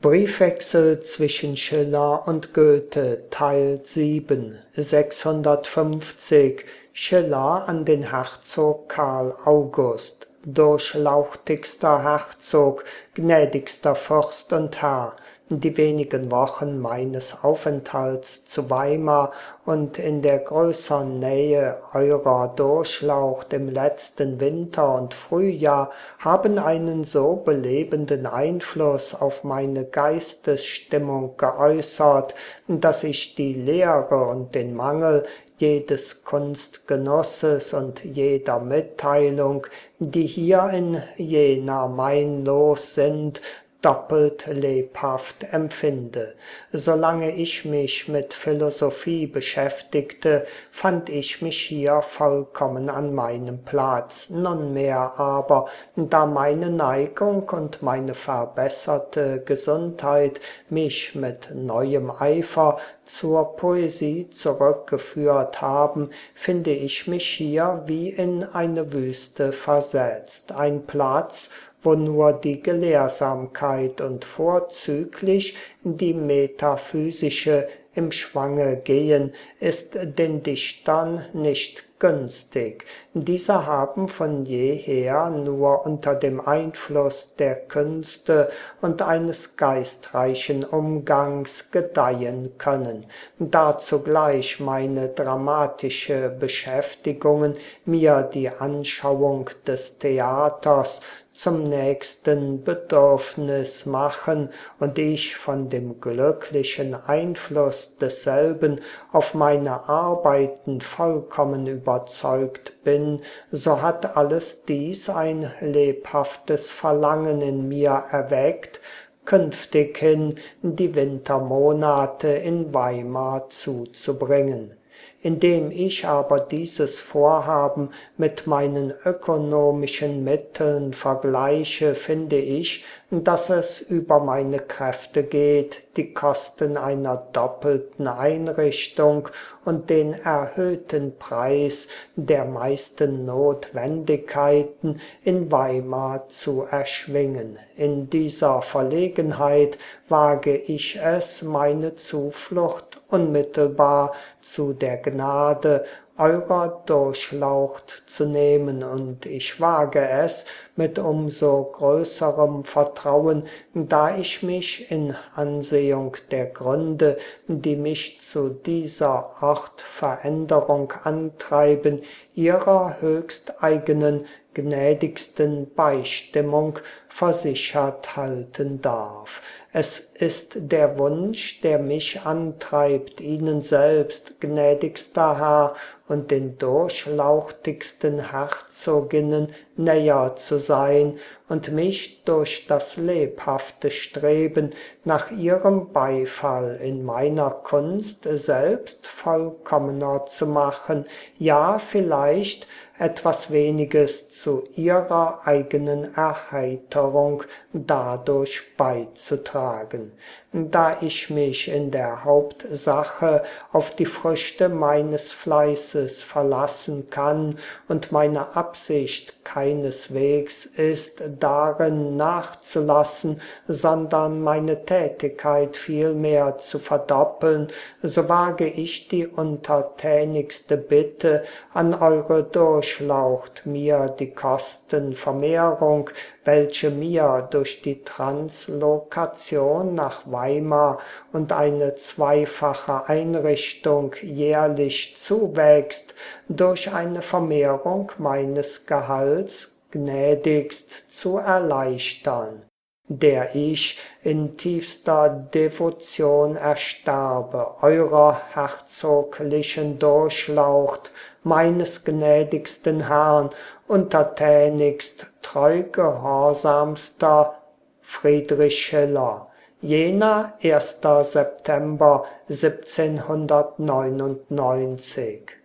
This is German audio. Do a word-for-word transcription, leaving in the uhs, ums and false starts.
Briefwechsel zwischen Schiller und Goethe, Teil sieben, sechshundertfünfzig, Schiller an den Herzog Karl August. Durchlauchtigster Herzog, gnädigster Fürst und Herr, die wenigen Wochen meines Aufenthalts zu Weimar und in der größern Nähe eurer Durchlaucht im letzten Winter und Frühjahr haben einen so belebenden Einfluss auf meine Geistesstimmung geäußert, dass ich die Leere und den Mangel jedes Kunstgenusses und jeder Mitteilung, die hier in Jena mein Los sind, doppelt lebhaft empfinde. Solange ich mich mit Philosophie beschäftigte, fand ich mich hier vollkommen an meinem Platz. Nunmehr aber, da meine Neigung und meine verbesserte Gesundheit mich mit neuem Eifer zur Poesie zurückgeführt haben, finde ich mich hier wie in eine Wüste versetzt. Ein Platz, wo nur die Gelehrsamkeit und vorzüglich die metaphysische im Schwange gehen, ist den Dichtern nicht günstig. Diese haben von jeher nur unter dem Einfluss der Künste und eines geistreichen Umgangs gedeihen können. Da zugleich meine dramatische Beschäftigungen mir die Anschauung des Theaters zum nächsten Bedürfnis machen und ich von dem glücklichen Einfluss desselben auf meine Arbeiten vollkommen überzeugt bin, so hat alles dies ein lebhaftes Verlangen in mir erweckt, künftighin die Wintermonate in Weimar zuzubringen. Indem ich aber dieses Vorhaben mit meinen ökonomischen Mitteln vergleiche, finde ich, dass es über meine Kräfte geht, die Kosten einer doppelten Einrichtung und den erhöhten Preis der meisten Notwendigkeiten in Weimar zu erschwingen. In dieser Verlegenheit wage ich es, meine Zuflucht unmittelbar zu der Gnade eurer Durchlaucht zu nehmen, und ich wage es mit umso größerem Vertrauen, da ich mich in Ansehung der Gründe, die mich zu dieser Ortveränderung antreiben, ihrer höchsteigenen gnädigsten Beistimmung versichert halten darf. Es ist der Wunsch, der mich antreibt, Ihnen selbst, gnädigster Herr, und den durchlauchtigsten Herzoginnen näher zu sein und mich durch das lebhafte Streben nach ihrem Beifall in meiner Kunst selbst vollkommener zu machen, ja vielleicht etwas weniges zu ihrer eigenen Erheiterung dadurch beizutragen. Da ich mich in der Hauptsache auf die Früchte meines Fleißes verlassen kann und meine Absicht keineswegs ist, darin nachzulassen, sondern meine Tätigkeit vielmehr zu verdoppeln, so wage ich die untertänigste Bitte an eure Durchlaucht, mir die Kostenvermehrung, welche mir durch die Translokation nach Weimar und eine zweifache Einrichtung jährlich zuwächst, durch eine Vermehrung meines Gehalts gnädigst zu erleichtern, der ich in tiefster Devotion ersterbe, eurer herzoglichen Durchlaucht, meines gnädigsten Herrn, untertänigst, treu gehorsamster Friedrich Schiller. Jena, erster September siebzehnhundertneunundneunzig.